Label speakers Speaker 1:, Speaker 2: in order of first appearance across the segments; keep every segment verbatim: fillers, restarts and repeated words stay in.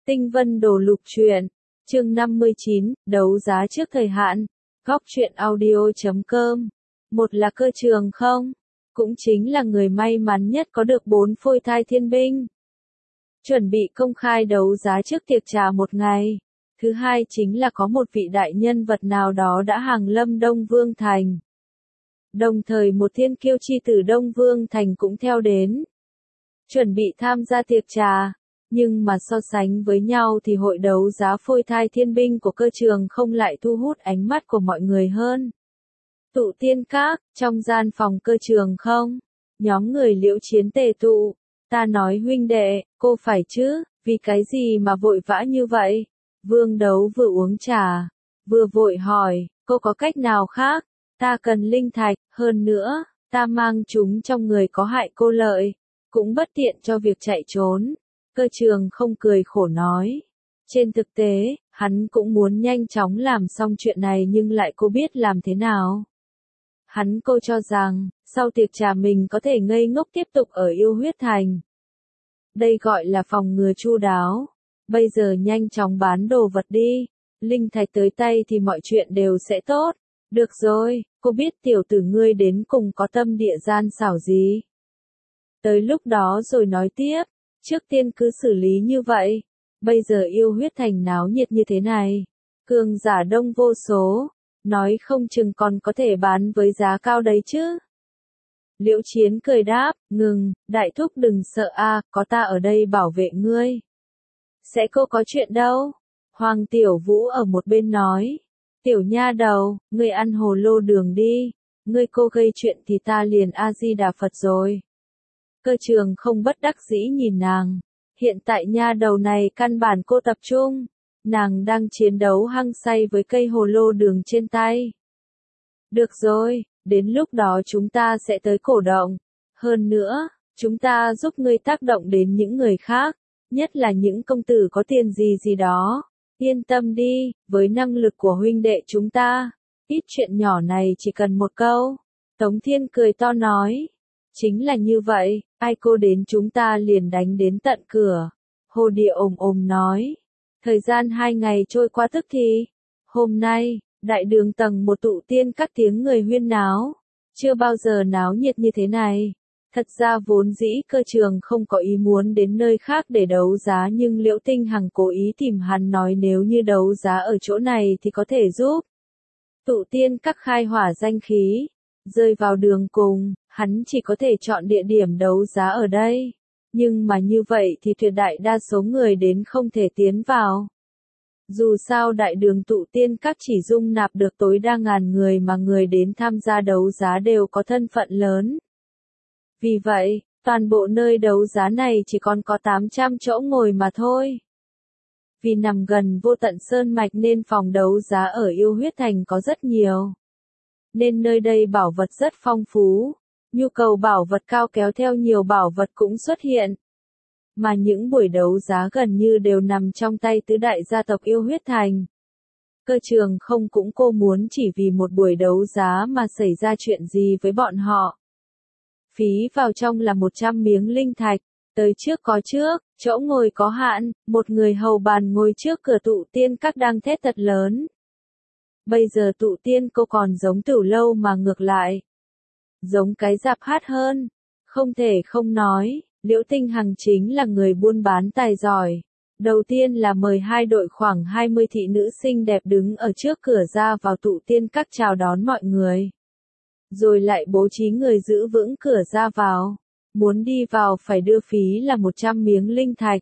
Speaker 1: Tinh Vân Đồ Lục Truyện, chương năm mươi chín, đấu giá trước thời hạn, góc truyện audio chấm com. Một là cơ trường không? Cũng chính là người may mắn nhất có được bốn phôi thai thiên binh. Chuẩn bị công khai đấu giá trước tiệc trà một ngày. Thứ hai chính là có một vị đại nhân vật nào đó đã hàng lâm Đông Vương Thành. Đồng thời một thiên kiêu chi tử Đông Vương Thành cũng theo đến. Chuẩn bị tham gia tiệc trà. Nhưng mà so sánh với nhau thì hội đấu giá phôi thai thiên binh của cơ trường không lại thu hút ánh mắt của mọi người hơn. Tụ tiên các, trong gian phòng cơ trường không? Nhóm người Liễu Chiến tề tụ. Ta nói huynh đệ, cô phải chứ, vì cái gì mà vội vã như vậy? Vương Đấu vừa uống trà, vừa vội hỏi, cô có cách nào khác? Ta cần linh thạch, hơn nữa, ta mang chúng trong người có hại cô lợi, cũng bất tiện cho việc chạy trốn. Cơ trường không cười khổ nói. Trên thực tế, hắn cũng muốn nhanh chóng làm xong chuyện này nhưng lại cô biết làm thế nào. Hắn cô cho rằng, sau tiệc trà mình có thể ngây ngốc tiếp tục ở Yêu Huyết Thành. Đây gọi là phòng ngừa chu đáo. Bây giờ nhanh chóng bán đồ vật đi. Linh thạch tới tay thì mọi chuyện đều sẽ tốt. Được rồi, cô biết tiểu tử ngươi đến cùng có tâm địa gian xảo gì. Tới lúc đó rồi nói tiếp. Trước tiên cứ xử lý như vậy. Bây giờ Yêu Huyết Thành náo nhiệt như thế này. Cường giả đông vô số. Nói không chừng còn có thể bán với giá cao đấy chứ. Liễu Chiến cười đáp, ngừng, đại thúc đừng sợ a, có ta ở đây bảo vệ ngươi. Sẽ cô có chuyện đâu. Hoàng Tiểu Vũ ở một bên nói. Tiểu nha đầu, ngươi ăn hồ lô đường đi. Ngươi cô gây chuyện thì ta liền A-di-đà Phật rồi. Cơ trường không bất đắc dĩ nhìn nàng. Hiện tại nha đầu này căn bản cô tập trung. Nàng đang chiến đấu hăng say với cây hồ lô đường trên tay. Được rồi, đến lúc đó chúng ta sẽ tới cổ động. Hơn nữa, chúng ta giúp ngươi tác động đến những người khác. Nhất là những công tử có tiền gì gì đó. Yên tâm đi, với năng lực của huynh đệ chúng ta. Ít chuyện nhỏ này chỉ cần một câu. Tống Thiên cười to nói. Chính là như vậy, ai cô đến chúng ta liền đánh đến tận cửa. Hồ Địa ồm ồm nói. Thời gian hai ngày trôi qua tức thì. Hôm nay, đại đường tầng một tụ tiên các tiếng người huyên náo. Chưa bao giờ náo nhiệt như thế này. Thật ra vốn dĩ cơ trường không có ý muốn đến nơi khác để đấu giá nhưng Liễu Tinh Hằng cố ý tìm hắn nói nếu như đấu giá ở chỗ này thì có thể giúp. Tụ tiên các khai hỏa danh khí. Rơi vào đường cùng, hắn chỉ có thể chọn địa điểm đấu giá ở đây. Nhưng mà như vậy thì tuyệt đại đa số người đến không thể tiến vào. Dù sao đại đường tụ tiên các chỉ dung nạp được tối đa ngàn người mà người đến tham gia đấu giá đều có thân phận lớn. Vì vậy, toàn bộ nơi đấu giá này chỉ còn có tám trăm chỗ ngồi mà thôi. Vì nằm gần vô tận sơn mạch nên phòng đấu giá ở Yêu Huyết Thành có rất nhiều. Nên nơi đây bảo vật rất phong phú. Nhu cầu bảo vật cao kéo theo nhiều bảo vật cũng xuất hiện. Mà những buổi đấu giá gần như đều nằm trong tay tứ đại gia tộc Yêu Huyết Thành. Cơ trường không cũng cô muốn chỉ vì một buổi đấu giá mà xảy ra chuyện gì với bọn họ. Phí vào trong là một trăm miếng linh thạch. Tới trước có trước, chỗ ngồi có hạn, một người hầu bàn ngồi trước cửa tụ tiên các đang thét thật lớn. Bây giờ tụ tiên cô còn giống Tửu Lâu mà ngược lại. Giống cái dạp hát hơn. Không thể không nói, Liễu Tinh Hằng chính là người buôn bán tài giỏi. Đầu tiên là mời hai đội khoảng hai mươi thị nữ xinh đẹp đứng ở trước cửa ra vào tụ tiên các chào đón mọi người. Rồi lại bố trí người giữ vững cửa ra vào. Muốn đi vào phải đưa phí là một trăm miếng linh thạch.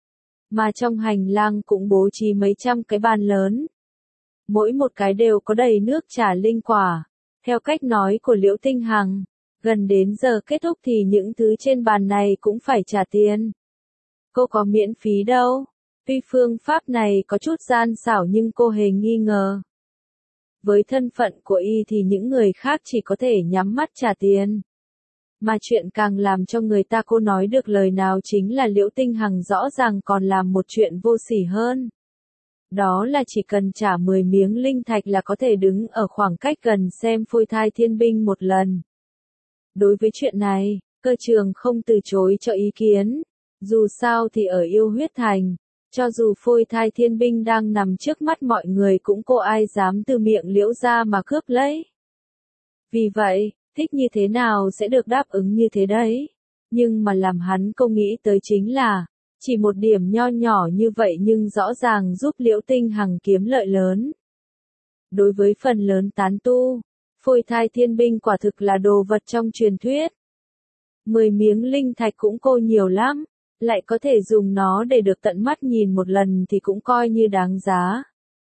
Speaker 1: Mà trong hành lang cũng bố trí mấy trăm cái bàn lớn. Mỗi một cái đều có đầy nước trà linh quả. Theo cách nói của Liễu Tinh Hằng, gần đến giờ kết thúc thì những thứ trên bàn này cũng phải trả tiền. Cô có miễn phí đâu. Tuy phương pháp này có chút gian xảo nhưng cô hề nghi ngờ. Với thân phận của y thì những người khác chỉ có thể nhắm mắt trả tiền. Mà chuyện càng làm cho người ta cô nói được lời nào chính là Liễu Tinh Hằng rõ ràng còn làm một chuyện vô sỉ hơn. Đó là chỉ cần trả mười miếng linh thạch là có thể đứng ở khoảng cách gần xem phôi thai thiên binh một lần. Đối với chuyện này, cơ trường không từ chối cho ý kiến. Dù sao thì ở Yêu Huyết Thành, Cho dù phôi thai thiên binh đang nằm trước mắt mọi người cũng cô ai dám từ miệng Liễu gia mà cướp lấy. Vì vậy, thích như thế nào sẽ được đáp ứng như thế đấy. Nhưng mà làm hắn cô nghĩ tới chính là, chỉ một điểm nho nhỏ như vậy nhưng rõ ràng giúp Liễu Tinh Hằng kiếm lợi lớn. Đối với phần lớn tán tu, phôi thai thiên binh quả thực là đồ vật trong truyền thuyết. Mười miếng linh thạch cũng cô nhiều lắm, lại có thể dùng nó để được tận mắt nhìn một lần thì cũng coi như đáng giá.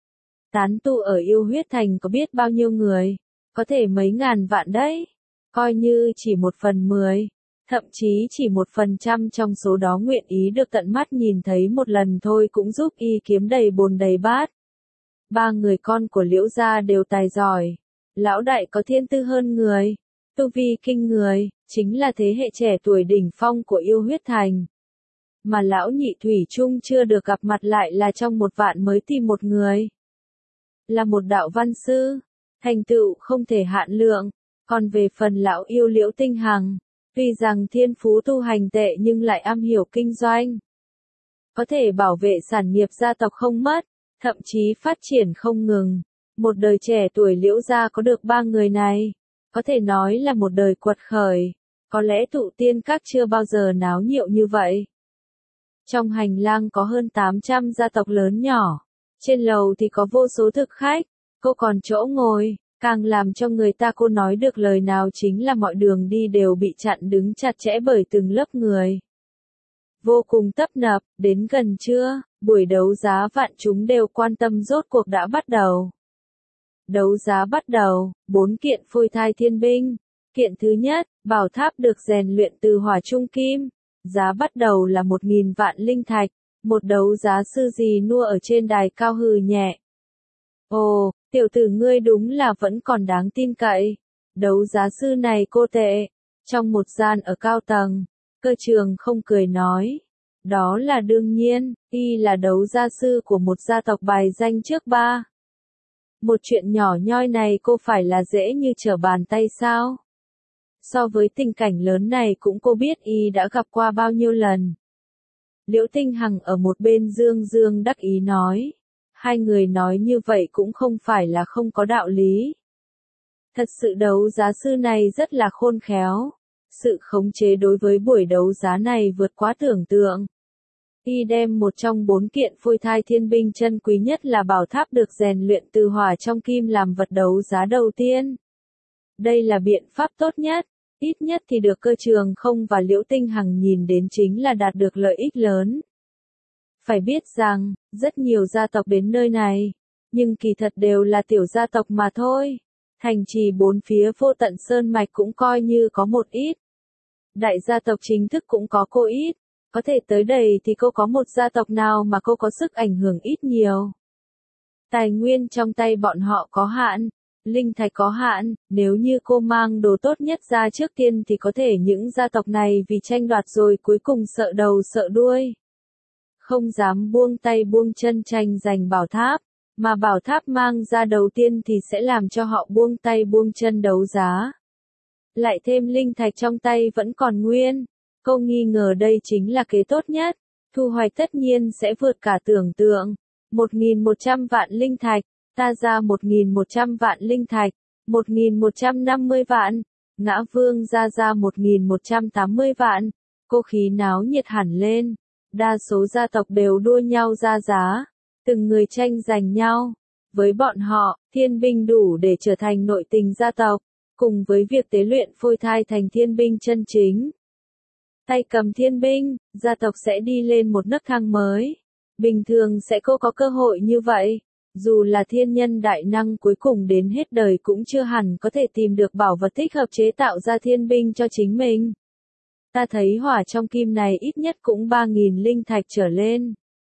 Speaker 1: Tán tu ở Yêu Huyết Thành có biết bao nhiêu người, có thể mấy ngàn vạn đấy, coi như chỉ một phần mười, thậm chí chỉ một phần trăm trong số đó nguyện ý được tận mắt nhìn thấy một lần thôi cũng giúp y kiếm đầy bồn đầy bát. Ba người con của Liễu gia đều tài giỏi, lão đại có thiên tư hơn người, tu vi kinh người, chính là thế hệ trẻ tuổi đỉnh phong của Yêu Huyết Thành. Mà lão nhị thủy chung chưa được gặp mặt lại là trong một vạn mới tìm một người. Là một đạo văn sư, thành tựu không thể hạn lượng, còn về phần lão yêu Liễu Tinh Hằng, tuy rằng thiên phú tu hành tệ nhưng lại am hiểu kinh doanh. Có thể bảo vệ sản nghiệp gia tộc không mất, thậm chí phát triển không ngừng. Một đời trẻ tuổi Liễu gia có được ba người này, có thể nói là một đời quật khởi, có lẽ tụ tiên các chưa bao giờ náo nhiệt như vậy. Trong hành lang có hơn tám trăm gia tộc lớn nhỏ, trên lầu thì có vô số thực khách, cô còn chỗ ngồi, càng làm cho người ta cô nói được lời nào chính là mọi đường đi đều bị chặn đứng chặt chẽ bởi từng lớp người. Vô cùng tấp nập, đến gần trưa, buổi đấu giá vạn chúng đều quan tâm rốt cuộc đã bắt đầu. Đấu giá bắt đầu, bốn kiện phôi thai thiên binh. Kiện thứ nhất, bảo tháp được rèn luyện từ hỏa trung kim. Giá bắt đầu là một nghìn vạn linh thạch. Một đấu giá sư gì nua ở trên đài cao hừ nhẹ. Ồ, tiểu tử ngươi đúng là vẫn còn đáng tin cậy. Đấu giá sư này cô tệ. Trong một gian ở cao tầng, Cơ Trường không cười nói. Đó là đương nhiên, y là đấu gia sư của một gia tộc bài danh trước ba. Một chuyện nhỏ nhoi này cô phải là dễ như trở bàn tay sao? So với tình cảnh lớn này cũng cô biết y đã gặp qua bao nhiêu lần. Liễu Tinh Hằng ở một bên dương dương đắc ý nói. Hai người nói như vậy cũng không phải là không có đạo lý. Thật sự đấu giá sư này rất là khôn khéo. Sự khống chế đối với buổi đấu giá này vượt quá tưởng tượng. Y đem một trong bốn kiện phôi thai thiên binh chân quý nhất là bảo tháp được rèn luyện từ hỏa trong kim làm vật đấu giá đầu tiên. Đây là biện pháp tốt nhất, ít nhất thì được Cơ Trường không và Liễu Tinh Hằng nhìn đến chính là đạt được lợi ích lớn. Phải biết rằng, rất nhiều gia tộc đến nơi này, nhưng kỳ thật đều là tiểu gia tộc mà thôi. Thành trì bốn phía Vô Tận Sơn Mạch cũng coi như có một ít. Đại gia tộc chính thức cũng có cô ít. Có thể tới đây thì cô có một gia tộc nào mà cô có sức ảnh hưởng ít nhiều. Tài nguyên trong tay bọn họ có hạn, linh thạch có hạn, nếu như cô mang đồ tốt nhất ra trước tiên thì có thể những gia tộc này vì tranh đoạt rồi cuối cùng sợ đầu sợ đuôi. Không dám buông tay buông chân tranh giành bảo tháp, mà bảo tháp mang ra đầu tiên thì sẽ làm cho họ buông tay buông chân đấu giá. Lại thêm linh thạch trong tay vẫn còn nguyên. Cô nghi ngờ đây chính là kế tốt nhất, thu hoạch tất nhiên sẽ vượt cả tưởng tượng. một nghìn một trăm vạn linh thạch, ta ra một nghìn một trăm vạn linh thạch, một nghìn một trăm năm mươi vạn, Ngã Vương ra ra một nghìn một trăm tám mươi vạn, cô khí náo nhiệt hẳn lên, đa số gia tộc đều đua nhau ra giá, từng người tranh giành nhau. Với bọn họ, thiên binh đủ để trở thành nội tình gia tộc, cùng với việc tế luyện phôi thai thành thiên binh chân chính. Tay cầm thiên binh, gia tộc sẽ đi lên một nấc thang mới. Bình thường sẽ cô có cơ hội như vậy. Dù là thiên nhân đại năng cuối cùng đến hết đời cũng chưa hẳn có thể tìm được bảo vật thích hợp chế tạo ra thiên binh cho chính mình. Ta thấy hỏa trong kim này ít nhất cũng ba nghìn linh thạch trở lên.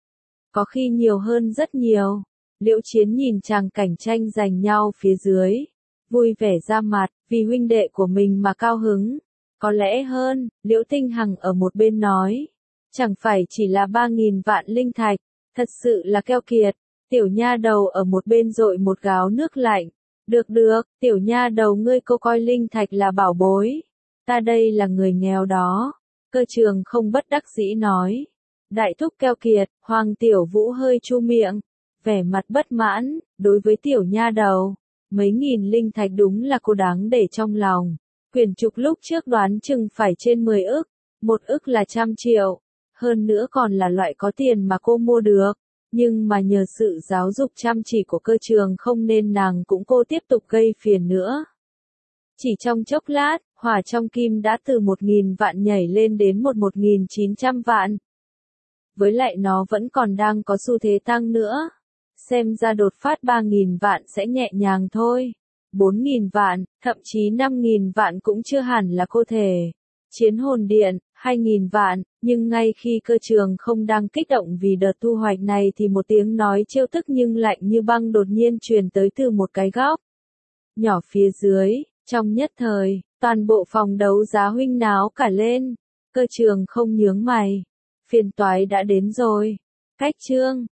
Speaker 1: Có khi nhiều hơn rất nhiều. Liễu Chiến nhìn chàng cảnh tranh giành nhau phía dưới. Vui vẻ ra mặt, vì huynh đệ của mình mà cao hứng. Có lẽ hơn, Liễu Tinh Hằng ở một bên nói. Chẳng phải chỉ là ba nghìn vạn linh thạch, thật sự là keo kiệt. Tiểu nha đầu ở một bên dội một gáo nước lạnh. Được được, tiểu nha đầu ngươi cô coi linh thạch là bảo bối. Ta đây là người nghèo đó. Cơ Trường không bất đắc dĩ nói. Đại thúc keo kiệt, Hoàng Tiểu Vũ hơi chu miệng, vẻ mặt bất mãn, đối với tiểu nha đầu. Mấy nghìn linh thạch đúng là cô đáng để trong lòng. Quyển trục lúc trước đoán chừng phải trên mười ức, một ức là trăm triệu, hơn nữa còn là loại có tiền mà cô mua được. Nhưng mà nhờ sự giáo dục chăm chỉ của cơ trường không nên nàng cũng cô tiếp tục gây phiền nữa. Chỉ trong chốc lát, hỏa trong kim đã từ một nghìn vạn nhảy lên đến một một nghìn chín trăm vạn. Với lại nó vẫn còn đang có xu thế tăng nữa. Xem ra đột phát ba nghìn vạn sẽ nhẹ nhàng thôi. bốn nghìn vạn, thậm chí năm nghìn vạn cũng chưa hẳn là cô thể. Chiến hồn điện, hai nghìn vạn, nhưng ngay khi cơ trường không đang kích động vì đợt thu hoạch này thì một tiếng nói trêu tức nhưng lạnh như băng đột nhiên truyền tới từ một cái góc nhỏ phía dưới. Trong nhất thời, toàn bộ phòng đấu giá huynh náo cả lên. Cơ trường không nhướng mày. Phiền toái đã đến rồi. Cách chương